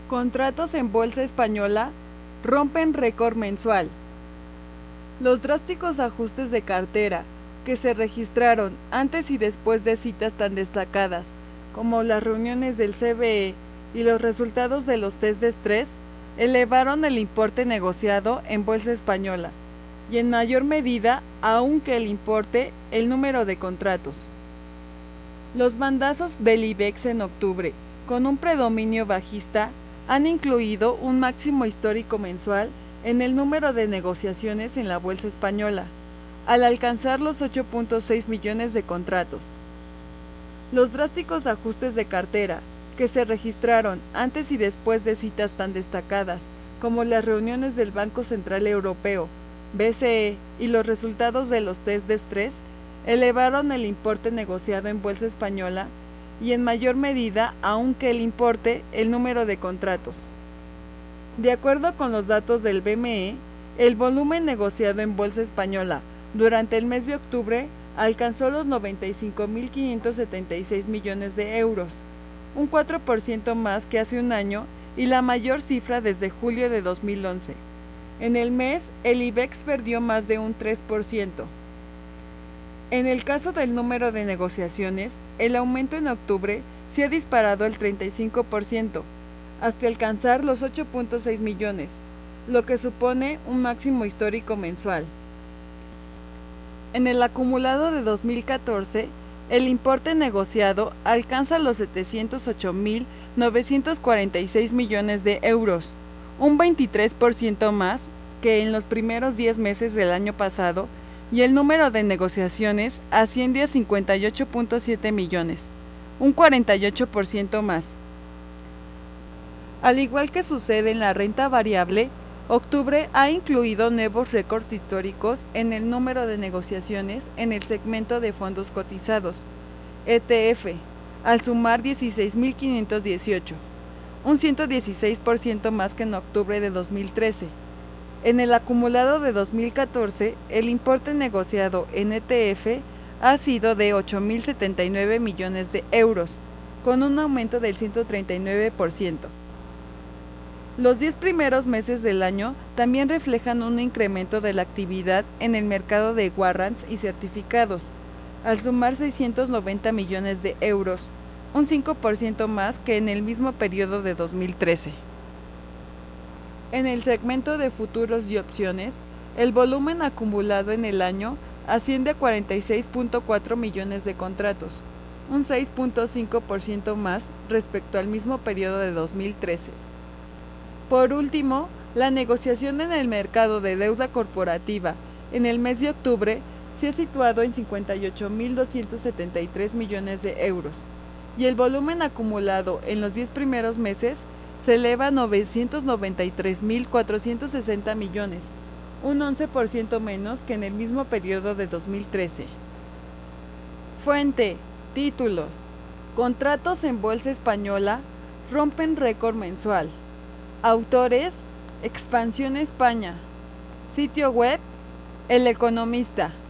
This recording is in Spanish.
Contratos en bolsa española rompen récord mensual. Los drásticos ajustes de cartera que se registraron antes y después de citas tan destacadas como las reuniones del CBE y los resultados de los test de estrés elevaron el importe negociado en bolsa española y en mayor medida aún que el número de contratos. Los bandazos del IBEX en octubre, con un predominio bajista, han incluido un máximo histórico mensual en el número de negociaciones en la bolsa española, al alcanzar los 8.6 millones de contratos. Los drásticos ajustes de cartera, que se registraron antes y después de citas tan destacadas como las reuniones del Banco Central Europeo, BCE y los resultados de los test de estrés, elevaron el importe negociado en bolsa española y en mayor medida aún que el número de contratos. De acuerdo con los datos del BME, el volumen negociado en bolsa española durante el mes de octubre alcanzó los 95.576 millones de euros, un 4% más que hace un año y la mayor cifra desde julio de 2011. En el mes, el IBEX perdió más de un 3%. En el caso del número de negociaciones, el aumento en octubre se ha disparado al 35%, hasta alcanzar los 8.6 millones, lo que supone un máximo histórico mensual. En el acumulado de 2014, el importe negociado alcanza los 708.946 millones de euros, un 23% más que en los primeros 10 meses del año pasado, y el número de negociaciones asciende a 58.7 millones, un 48% más. Al igual que sucede en la renta variable, octubre ha incluido nuevos récords históricos en el número de negociaciones en el segmento de fondos cotizados, ETF, al sumar 16.518, un 116% más que en octubre de 2013. En el acumulado de 2014, el importe negociado en ETF ha sido de 8.079 millones de euros, con un aumento del 139%. Los 10 primeros meses del año también reflejan un incremento de la actividad en el mercado de warrants y certificados, al sumar 690 millones de euros, un 5% más que en el mismo periodo de 2013. En el segmento de futuros y opciones, el volumen acumulado en el año asciende a 46.4 millones de contratos, un 6.5% más respecto al mismo periodo de 2013. Por último, la negociación en el mercado de deuda corporativa en el mes de octubre se ha situado en 58.273 millones de euros, y el volumen acumulado en los 10 primeros meses se eleva a 993.460 millones, un 11% menos que en el mismo periodo de 2013. Fuente, títulos, contratos en bolsa española rompen récord mensual. Autores, Expansión España. Sitio web, El Economista.